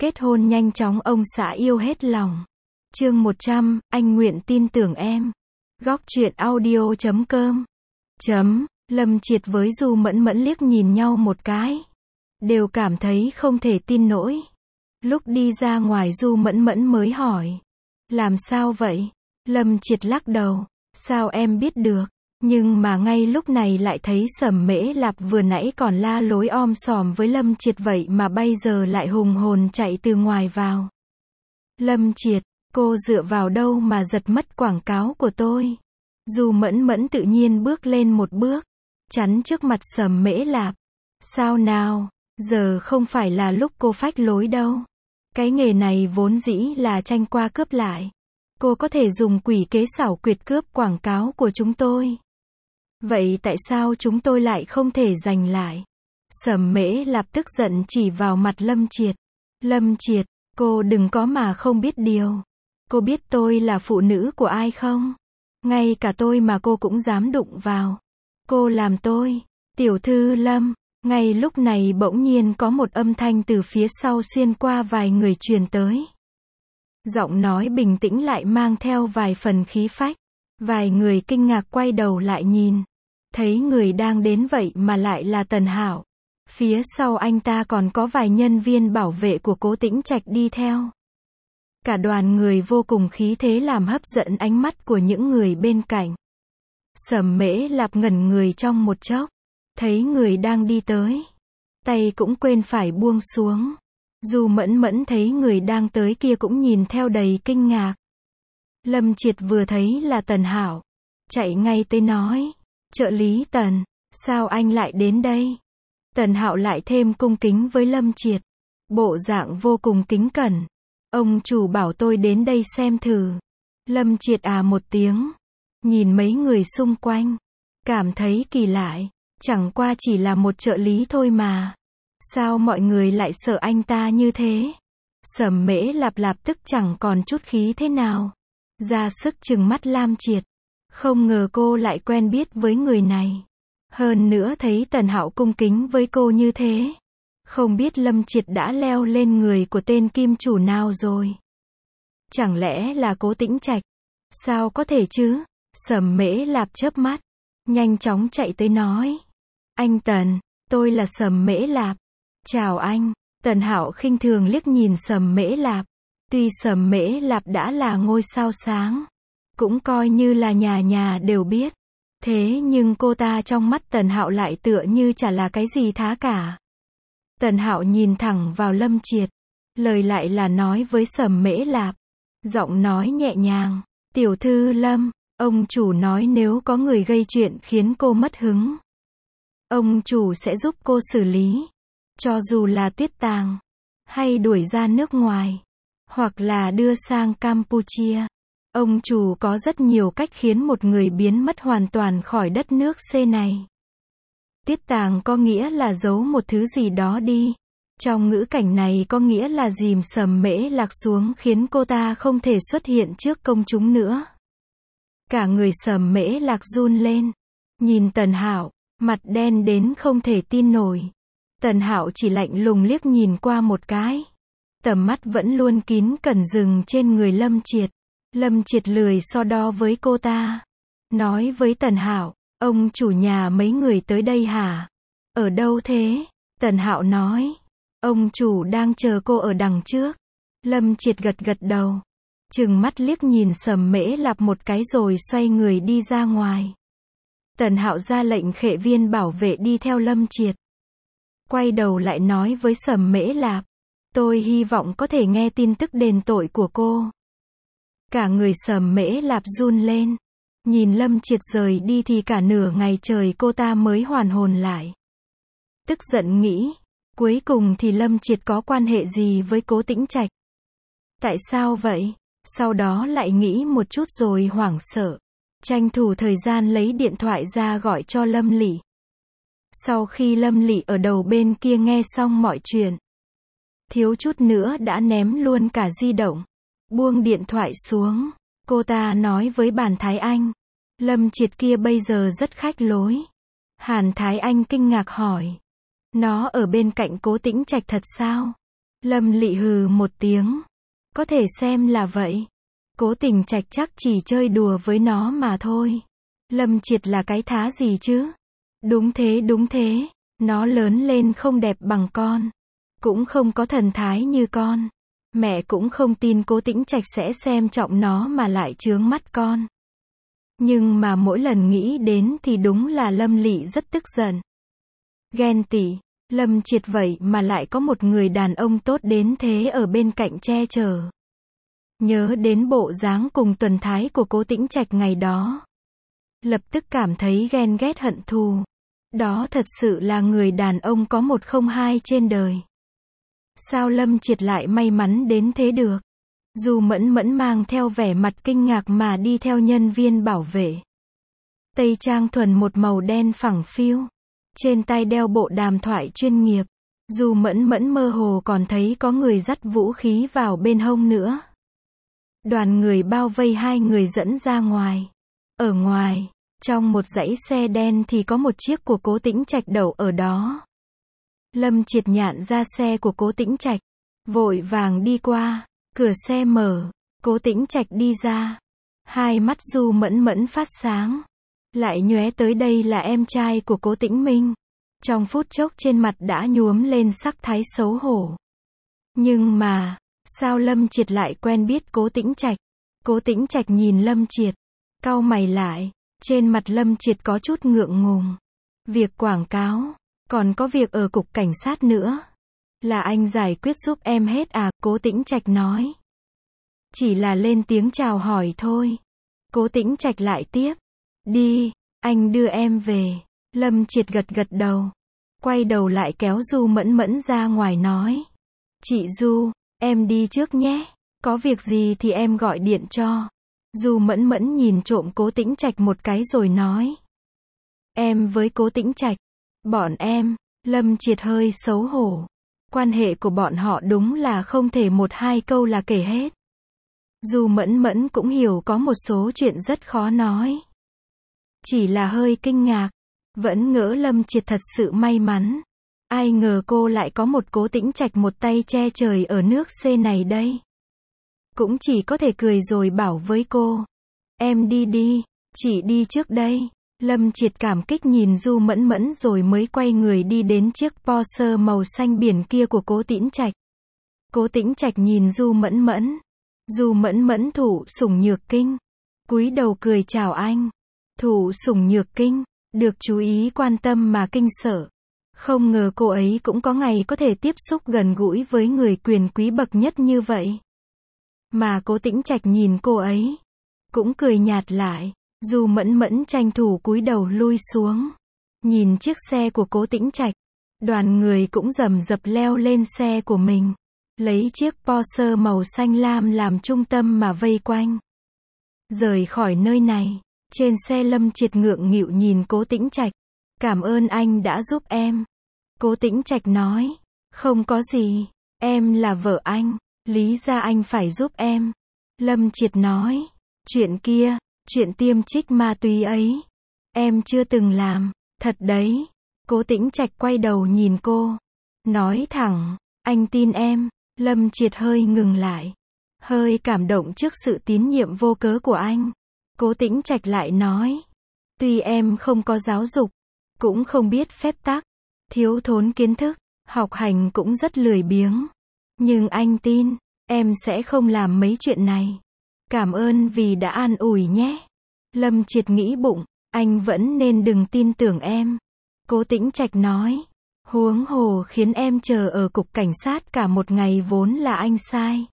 Kết hôn nhanh chóng ông xã yêu hết lòng. Chương 100, anh nguyện tin tưởng em. Góc truyện audio.com. Lâm Triệt với Du Mẫn Mẫn liếc nhìn nhau một cái. Đều cảm thấy không thể tin nổi. Lúc đi ra ngoài Du Mẫn Mẫn mới hỏi. Làm sao vậy? Lâm Triệt lắc đầu. Sao em biết được? Nhưng mà ngay lúc này lại thấy Sầm Mễ Lạp vừa nãy còn la lối om sòm với Lâm Triệt vậy mà bây giờ lại hùng hồn chạy từ ngoài vào. Lâm Triệt, cô dựa vào đâu mà giật mất quảng cáo của tôi? Du Mẫn Mẫn tự nhiên bước lên một bước, chắn trước mặt Sầm Mễ Lạp. Sao nào, giờ không phải là lúc cô phách lối đâu. Cái nghề này vốn dĩ là tranh qua cướp lại. Cô có thể dùng quỷ kế xảo quyệt cướp quảng cáo của chúng tôi. Vậy tại sao chúng tôi lại không thể giành lại? Sầm Mễ Lạp tức giận chỉ vào mặt Lâm Triệt. Lâm Triệt, cô đừng có mà không biết điều. Cô biết tôi là phụ nữ của ai không? Ngay cả tôi mà cô cũng dám đụng vào. Cô làm tôi. Tiểu thư Lâm. Ngay lúc này bỗng nhiên có một âm thanh từ phía sau xuyên qua vài người truyền tới. Giọng nói bình tĩnh lại mang theo vài phần khí phách. Vài người kinh ngạc quay đầu lại nhìn. Thấy người đang đến vậy mà lại là Tần Hạo. Phía sau anh ta còn có vài nhân viên bảo vệ của Cố Tĩnh Trạch đi theo. Cả đoàn người vô cùng khí thế làm hấp dẫn ánh mắt của những người bên cạnh. Sầm Mễ Lạp ngẩn người trong một chốc. Thấy người đang đi tới. Tay cũng quên phải buông xuống. Du Mẫn Mẫn thấy người đang tới kia cũng nhìn theo đầy kinh ngạc. Lâm Triệt vừa thấy là Tần Hạo. Chạy ngay tới nói. Trợ lý Tần, sao anh lại đến đây? Tần Hạo lại thêm cung kính với Lâm Triệt. Bộ dạng vô cùng kính cẩn. Ông chủ bảo tôi đến đây xem thử. Lâm Triệt một tiếng. Nhìn mấy người xung quanh. Cảm thấy kỳ lạ. Chẳng qua chỉ là một trợ lý thôi mà. Sao mọi người lại sợ anh ta như thế? Sầm Mễ Lạp tức chẳng còn chút khí thế nào. Ra sức trừng mắt Lam Triệt. Không ngờ cô lại quen biết với người này. Hơn nữa thấy Tần Hạo cung kính với cô như thế. Không biết Lâm Triệt đã leo lên người của tên kim chủ nào rồi. Chẳng lẽ là Cố Tĩnh Trạch? Sao có thể chứ? Sầm Mễ Lạp chớp mắt. Nhanh chóng chạy tới nói. Anh Tần, tôi là Sầm Mễ Lạp. Chào anh. Tần Hạo khinh thường liếc nhìn Sầm Mễ Lạp. Tuy Sầm Mễ Lạp đã là ngôi sao sáng. Cũng coi như là nhà nhà đều biết. Thế nhưng cô ta trong mắt Tần Hạo lại tựa như chả là cái gì thá cả. Tần Hạo nhìn thẳng vào Lâm Triệt. Lời lại là nói với Sầm Mễ Lạp. Giọng nói nhẹ nhàng. Tiểu thư Lâm, ông chủ nói nếu có người gây chuyện khiến cô mất hứng. Ông chủ sẽ giúp cô xử lý. Cho dù là Tuyết Tàng. Hay đuổi ra nước ngoài. Hoặc là đưa sang Campuchia. Ông chủ có rất nhiều cách khiến một người biến mất hoàn toàn khỏi đất nước C này. Tiết Tàng có nghĩa là giấu một thứ gì đó đi. Trong ngữ cảnh này có nghĩa là dìm Sầm Mễ Lạp xuống khiến cô ta không thể xuất hiện trước công chúng nữa. Cả người Sầm Mễ Lạp run lên. Nhìn Tần Hạo, mặt đen đến không thể tin nổi. Tần Hạo chỉ lạnh lùng liếc nhìn qua một cái. Tầm mắt vẫn luôn kín cẩn dừng trên người Lâm Triệt. Lâm Triệt lười so đo với cô ta. Nói với Tần Hạo, ông chủ nhà mấy người tới đây hả? Ở đâu thế? Tần Hạo nói. Ông chủ đang chờ cô ở đằng trước. Lâm Triệt gật gật đầu. Trừng mắt liếc nhìn Sầm Mễ Lạp một cái rồi xoay người đi ra ngoài. Tần Hạo ra lệnh khệ viên bảo vệ đi theo Lâm Triệt. Quay đầu lại nói với Sầm Mễ Lạp. Tôi hy vọng có thể nghe tin tức đền tội của cô. Cả người Sầm Mễ Lạp run lên. Nhìn Lâm Triệt rời đi thì cả nửa ngày trời cô ta mới hoàn hồn lại. Tức giận nghĩ. Cuối cùng thì Lâm Triệt có quan hệ gì với Cố Tĩnh Trạch? Tại sao vậy? Sau đó lại nghĩ một chút rồi hoảng sợ. Tranh thủ thời gian lấy điện thoại ra gọi cho Lâm Lị. Sau khi Lâm Lị ở đầu bên kia nghe xong mọi chuyện. Thiếu chút nữa đã ném luôn cả di động. Buông điện thoại xuống. Cô ta nói với Bàn Thái Anh. Lâm Triệt kia bây giờ rất khách lối. Hàn Thái Anh kinh ngạc hỏi. Nó ở bên cạnh Cố Tĩnh Trạch thật sao? Lâm Lị hừ một tiếng. Có thể xem là vậy. Cố Tình Trạch chắc chỉ chơi đùa với nó mà thôi. Lâm Triệt là cái thá gì chứ? Đúng thế. Nó lớn lên không đẹp bằng con. Cũng không có thần thái như con. Mẹ cũng không tin Cố Tĩnh Trạch sẽ xem trọng nó mà lại chướng mắt con. Nhưng mà mỗi lần nghĩ đến thì đúng là Lâm Lị rất tức giận. Ghen tị, Lâm Triệt vậy mà lại có một người đàn ông tốt đến thế ở bên cạnh che chở. Nhớ đến bộ dáng cùng tuần thái của Cố Tĩnh Trạch ngày đó. Lập tức cảm thấy ghen ghét hận thù. Đó thật sự là người đàn ông có một không hai trên đời. Sao Lâm Triệt lại may mắn đến thế được? Du Mẫn Mẫn mang theo vẻ mặt kinh ngạc mà đi theo nhân viên bảo vệ. Tây trang thuần một màu đen phẳng phiu. Trên tay đeo bộ đàm thoại chuyên nghiệp. Du Mẫn Mẫn mơ hồ còn thấy có người dắt vũ khí vào bên hông nữa. Đoàn người bao vây hai người dẫn ra ngoài. Ở ngoài, trong một dãy xe đen thì có một chiếc của Cố Tĩnh Trạch đậu ở đó. Lâm Triệt nhạn ra xe của Cố Tĩnh Trạch, vội vàng đi qua, cửa xe mở, Cố Tĩnh Trạch đi ra. Hai mắt Du Mẫn Mẫn phát sáng. Lại nhoé tới đây là em trai của Cố Tĩnh Minh. Trong phút chốc trên mặt đã nhuốm lên sắc thái xấu hổ. Nhưng mà, sao Lâm Triệt lại quen biết Cố Tĩnh Trạch? Cố Tĩnh Trạch nhìn Lâm Triệt, cau mày lại, trên mặt Lâm Triệt có chút ngượng ngùng. Việc quảng cáo, còn có việc ở cục cảnh sát nữa. Là anh giải quyết giúp em hết à? Cố Tĩnh Trạch nói. Chỉ là lên tiếng chào hỏi thôi. Cố Tĩnh Trạch lại tiếp. Đi, anh đưa em về. Lâm Triệt gật đầu. Quay đầu lại kéo Du Mẫn Mẫn ra ngoài nói. Chị Du, em đi trước nhé. Có việc gì thì em gọi điện cho. Du Mẫn Mẫn nhìn trộm Cố Tĩnh Trạch một cái rồi nói. Em với Cố Tĩnh Trạch. Bọn em. Lâm Triệt hơi xấu hổ. Quan hệ của bọn họ đúng là không thể một hai câu là kể hết. Du Mẫn Mẫn cũng hiểu có một số chuyện rất khó nói. Chỉ là hơi kinh ngạc. Vẫn ngỡ Lâm Triệt thật sự may mắn. Ai ngờ cô lại có một Cố Tĩnh Trạch một tay che trời ở nước C này đây. Cũng chỉ có thể cười rồi bảo với cô. Em đi, chị đi trước đây. Lâm Triệt cảm kích nhìn Du Mẫn Mẫn rồi mới quay người đi đến chiếc Porsche màu xanh biển kia của Cố Tĩnh Trạch. Cố Tĩnh Trạch nhìn Du Mẫn Mẫn. Du Mẫn Mẫn thụ sủng nhược kinh. Cúi đầu cười chào anh. Thụ sủng nhược kinh, được chú ý quan tâm mà kinh sợ. Không ngờ cô ấy cũng có ngày có thể tiếp xúc gần gũi với người quyền quý bậc nhất như vậy. Mà Cố Tĩnh Trạch nhìn cô ấy, cũng cười nhạt lại. Du Mẫn Mẫn tranh thủ cúi đầu lui xuống. Nhìn chiếc xe của Cố Tĩnh Trạch. Đoàn người cũng rầm rập leo lên xe của mình. Lấy chiếc Porsche màu xanh lam làm trung tâm mà vây quanh. Rời khỏi nơi này. Trên xe Lâm Triệt ngượng nghịu nhìn Cố Tĩnh Trạch. Cảm ơn anh đã giúp em. Cố Tĩnh Trạch nói. Không có gì. Em là vợ anh. Lý ra anh phải giúp em. Lâm Triệt nói. Chuyện kia, chuyện tiêm trích ma túy ấy. Em chưa từng làm. Thật đấy. Cố Tĩnh Trạch quay đầu nhìn cô. Nói thẳng. Anh tin em. Lâm Triệt hơi ngừng lại. Hơi cảm động trước sự tín nhiệm vô cớ của anh. Cố Tĩnh Trạch lại nói. Tuy em không có giáo dục, cũng không biết phép tắc, thiếu thốn kiến thức, học hành cũng rất lười biếng. Nhưng anh tin, em sẽ không làm mấy chuyện này. Cảm ơn vì đã an ủi nhé. Lâm Triệt nghĩ bụng, anh vẫn nên đừng tin tưởng em. Cố Tĩnh Trạch nói. Huống hồ khiến em chờ ở cục cảnh sát cả một ngày vốn là anh sai.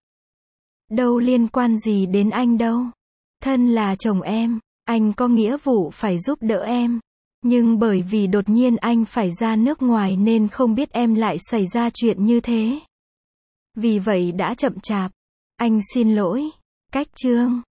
Đâu liên quan gì đến anh đâu. Thân là chồng em, anh có nghĩa vụ phải giúp đỡ em. Nhưng bởi vì đột nhiên anh phải ra nước ngoài nên không biết em lại xảy ra chuyện như thế. Vì vậy đã chậm chạp. Anh xin lỗi. Cách chương